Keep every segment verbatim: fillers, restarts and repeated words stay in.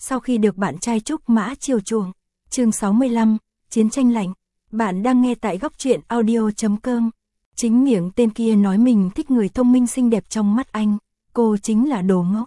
sau khi được bạn trai Trúc Mã chiều chuộng. Chương sáu mươi lăm, Chiến tranh lạnh. Bạn đang nghe tại góc truyện audio chấm com. Chính miệng tên kia nói mình thích người thông minh xinh đẹp trong mắt anh, cô chính là đồ ngốc.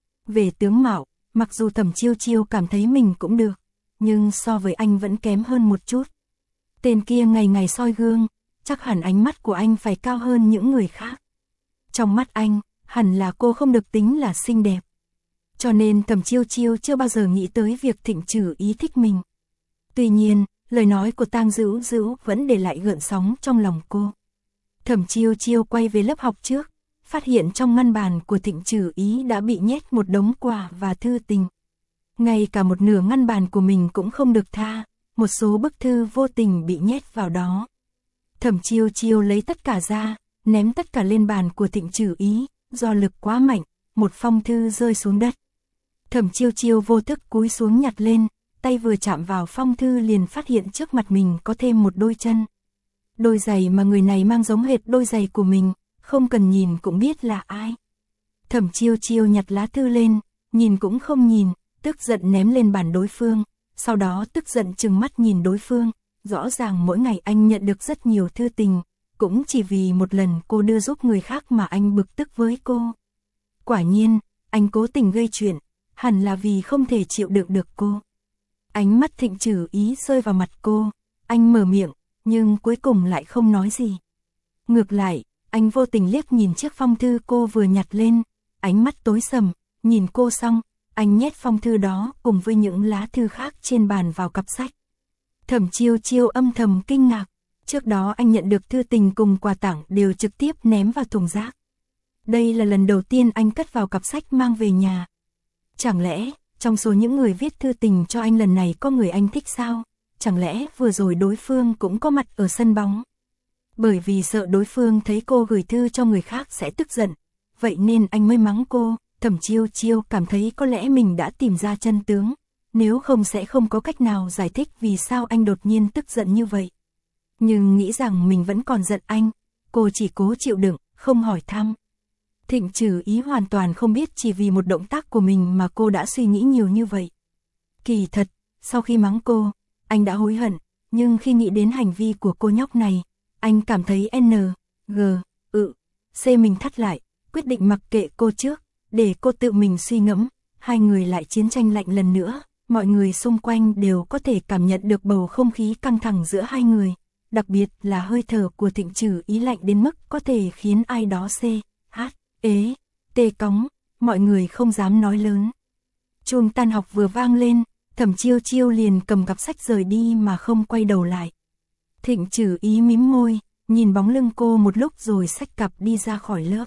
Về tướng mạo, mặc dù Thẩm Chiêu Chiêu cảm thấy mình cũng được, nhưng so với anh vẫn kém hơn một chút. Tên kia ngày ngày soi gương, chắc hẳn ánh mắt của anh phải cao hơn những người khác. Trong mắt anh, hẳn là cô không được tính là xinh đẹp. Cho nên Thẩm Chiêu Chiêu chưa bao giờ nghĩ tới việc Thịnh Trử Ý thích mình. Tuy nhiên, lời nói của Tang Dữu Dữu vẫn để lại gợn sóng trong lòng cô. Thẩm Chiêu Chiêu quay về lớp học trước, phát hiện trong ngăn bàn của Thịnh Trử Ý đã bị nhét một đống quà và thư tình. Ngay cả một nửa ngăn bàn của mình cũng không được tha, một số bức thư vô tình bị nhét vào đó. Thẩm Chiêu Chiêu lấy tất cả ra, ném tất cả lên bàn của Thịnh Trử Ý, do lực quá mạnh, một phong thư rơi xuống đất. Thẩm Chiêu Chiêu vô thức cúi xuống nhặt lên, tay vừa chạm vào phong thư liền phát hiện trước mặt mình có thêm một đôi chân. Đôi giày mà người này mang giống hệt đôi giày của mình, không cần nhìn cũng biết là ai. Thẩm Chiêu Chiêu nhặt lá thư lên, nhìn cũng không nhìn, tức giận ném lên bàn đối phương, sau đó tức giận trừng mắt nhìn đối phương, rõ ràng mỗi ngày anh nhận được rất nhiều thư tình, cũng chỉ vì một lần cô đưa giúp người khác mà anh bực tức với cô. Quả nhiên, anh cố tình gây chuyện, hẳn là vì không thể chịu đựng được cô. Ánh mắt Thịnh Trử Ý rơi vào mặt cô, anh mở miệng, nhưng cuối cùng lại không nói gì. Ngược lại, anh vô tình liếc nhìn chiếc phong thư cô vừa nhặt lên, ánh mắt tối sầm, nhìn cô xong, anh nhét phong thư đó cùng với những lá thư khác trên bàn vào cặp sách. Thẩm Chiêu Chiêu âm thầm kinh ngạc, trước đó anh nhận được thư tình cùng quà tặng đều trực tiếp ném vào thùng rác. Đây là lần đầu tiên anh cất vào cặp sách mang về nhà. Chẳng lẽ, trong số những người viết thư tình cho anh lần này có người anh thích sao? Chẳng lẽ vừa rồi đối phương cũng có mặt ở sân bóng? Bởi vì sợ đối phương thấy cô gửi thư cho người khác sẽ tức giận, vậy nên anh mới mắng cô. Thẩm Chiêu Chiêu cảm thấy có lẽ mình đã tìm ra chân tướng, nếu không sẽ không có cách nào giải thích vì sao anh đột nhiên tức giận như vậy. Nhưng nghĩ rằng mình vẫn còn giận anh, cô chỉ cố chịu đựng, không hỏi thăm. Thịnh Trử Ý hoàn toàn không biết chỉ vì một động tác của mình mà cô đã suy nghĩ nhiều như vậy. Kỳ thật, sau khi mắng cô, anh đã hối hận, nhưng khi nghĩ đến hành vi của cô nhóc này, anh cảm thấy N, G, ự, C mình thắt lại, quyết định mặc kệ cô trước, để cô tự mình suy ngẫm. Hai người lại chiến tranh lạnh lần nữa, mọi người xung quanh đều có thể cảm nhận được bầu không khí căng thẳng giữa hai người, đặc biệt là hơi thở của Thịnh Trử Ý lạnh đến mức có thể khiến ai đó C, H, ế, tê cóng, mọi người không dám nói lớn. Chuông tan học vừa vang lên, Thẩm Chiêu Chiêu liền cầm cặp sách rời đi mà không quay đầu lại. Thịnh Trử Ý mím môi, nhìn bóng lưng cô một lúc rồi xách cặp đi ra khỏi lớp.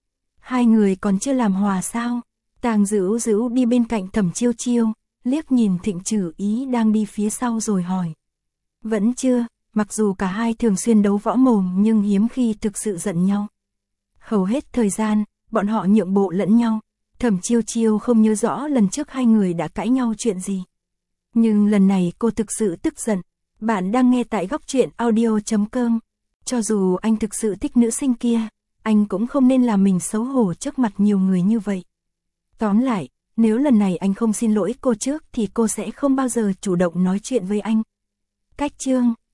Hai người còn chưa làm hòa sao? Tang Dữu Dữu đi bên cạnh Thẩm Chiêu Chiêu, liếc nhìn Thịnh Trử Ý đang đi phía sau rồi hỏi. Vẫn chưa, mặc dù cả hai thường xuyên đấu võ mồm nhưng hiếm khi thực sự giận nhau. Hầu hết thời gian, bọn họ nhượng bộ lẫn nhau. Thẩm Chiêu Chiêu không nhớ rõ lần trước hai người đã cãi nhau chuyện gì. Nhưng lần này cô thực sự tức giận. Bạn đang nghe tại góc truyện audio chấm com. Cho dù anh thực sự thích nữ sinh kia, anh cũng không nên làm mình xấu hổ trước mặt nhiều người như vậy. Tóm lại, nếu lần này anh không xin lỗi cô trước thì cô sẽ không bao giờ chủ động nói chuyện với anh. Cách chương